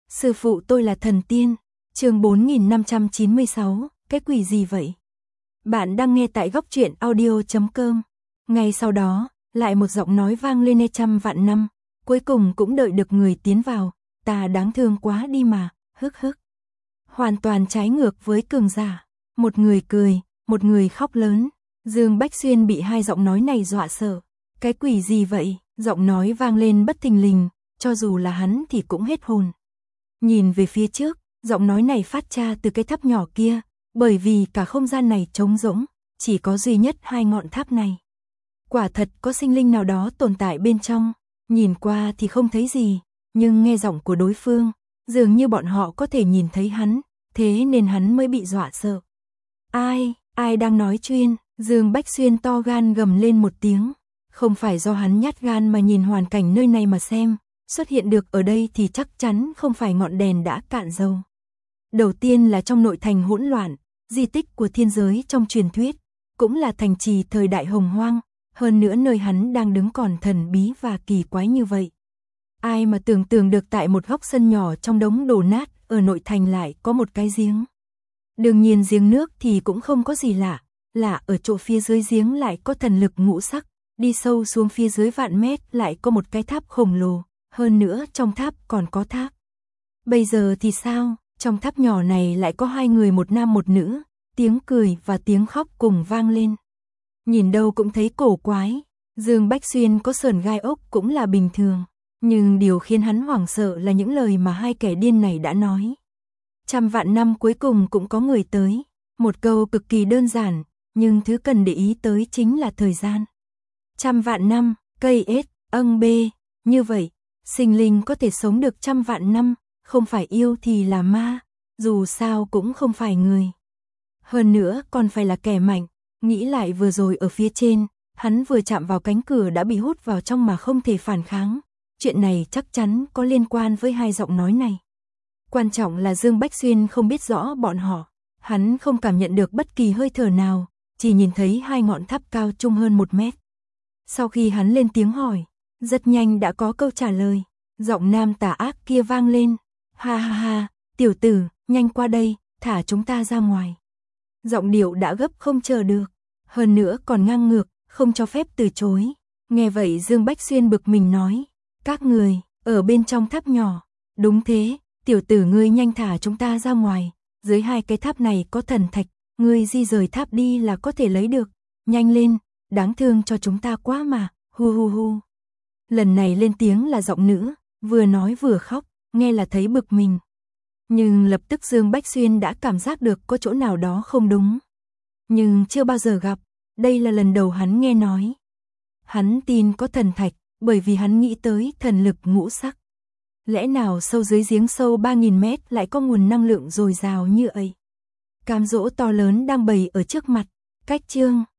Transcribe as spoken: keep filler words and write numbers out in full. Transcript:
Sư phụ tôi là thần tiên. Chương bốn nghìn năm trăm chín mươi sáu, cái quỷ gì vậy? Bạn đang nghe tại góc truyện audio chấm com. Ngay sau đó, lại một giọng nói vang lên e trăm vạn năm, cuối cùng cũng đợi được người tiến vào, ta đáng thương quá đi mà, hức hức. Hoàn toàn trái ngược với cường giả, một người cười, một người khóc lớn. Dương Bách Xuyên bị hai giọng nói này dọa sợ. Cái quỷ gì vậy? Giọng nói vang lên bất thình lình, cho dù là hắn thì cũng hết hồn. Nhìn về phía trước, giọng nói này phát ra từ cái tháp nhỏ kia, bởi vì cả không gian này trống rỗng, chỉ có duy nhất hai ngọn tháp này. Quả thật có sinh linh nào đó tồn tại bên trong, nhìn qua thì không thấy gì, nhưng nghe giọng của đối phương, dường như bọn họ có thể nhìn thấy hắn, thế nên hắn mới bị dọa sợ. Ai, ai đang nói chuyên? Dương Bách Xuyên to gan gầm lên một tiếng, không phải do hắn nhát gan mà nhìn hoàn cảnh nơi này mà xem, xuất hiện được ở đây thì chắc chắn không phải ngọn đèn đã cạn dầu. Đầu tiên là trong nội thành hỗn loạn, di tích của thiên giới trong truyền thuyết, cũng là thành trì thời đại hồng hoang, hơn nữa nơi hắn đang đứng còn thần bí và kỳ quái như vậy. Ai mà tưởng tượng được tại một góc sân nhỏ trong đống đổ nát ở nội thành lại có một cái giếng. Đương nhiên giếng nước thì cũng không có gì lạ, lạ ở chỗ phía dưới giếng lại có thần lực ngũ sắc, đi sâu xuống phía dưới vạn mét lại có một cái tháp khổng lồ, hơn nữa trong tháp còn có thác. Bây giờ thì sao? Trong tháp nhỏ này lại có hai người, một nam một nữ, tiếng cười và tiếng khóc cùng vang lên. Nhìn đâu cũng thấy cổ quái, Dương Bách Xuyên có sởn gai ốc cũng là bình thường, nhưng điều khiến hắn hoảng sợ là những lời mà hai kẻ điên này đã nói. Trăm vạn năm cuối cùng cũng có người tới, một câu cực kỳ đơn giản, nhưng thứ cần để ý tới chính là thời gian. Trăm vạn năm, cây ết, âng bê, như vậy, sinh linh có thể sống được trăm vạn năm, không phải yêu thì là ma, dù sao cũng không phải người. Hơn nữa còn phải là kẻ mạnh, nghĩ lại vừa rồi ở phía trên, hắn vừa chạm vào cánh cửa đã bị hút vào trong mà không thể phản kháng. Chuyện này chắc chắn có liên quan với hai giọng nói này. Quan trọng là Dương Bách Xuyên không biết rõ bọn họ, hắn không cảm nhận được bất kỳ hơi thở nào, chỉ nhìn thấy hai ngọn tháp cao chung hơn một mét. Sau khi hắn lên tiếng hỏi, rất nhanh đã có câu trả lời, giọng nam tà ác kia vang lên, ha ha ha, tiểu tử, nhanh qua đây, thả chúng ta ra ngoài. Giọng điệu đã gấp không chờ được, hơn nữa còn ngang ngược, không cho phép từ chối. Nghe vậy Dương Bách Xuyên bực mình nói, các người, ở bên trong tháp nhỏ, đúng thế, tiểu tử ngươi nhanh thả chúng ta ra ngoài, dưới hai cái tháp này có thần thạch, ngươi di rời tháp đi là có thể lấy được, nhanh lên, đáng thương cho chúng ta quá mà, hu hu hu. Lần này lên tiếng là giọng nữ, vừa nói vừa khóc, nghe là thấy bực mình. Nhưng lập tức Dương Bách Xuyên đã cảm giác được có chỗ nào đó không đúng. Nhưng chưa bao giờ gặp, đây là lần đầu hắn nghe nói. Hắn tin có thần thạch, bởi vì hắn nghĩ tới thần lực ngũ sắc. Lẽ nào sâu dưới giếng sâu ba nghìn mét lại có nguồn năng lượng dồi dào như ấy? Cám dỗ to lớn đang bày ở trước mặt, cách chương.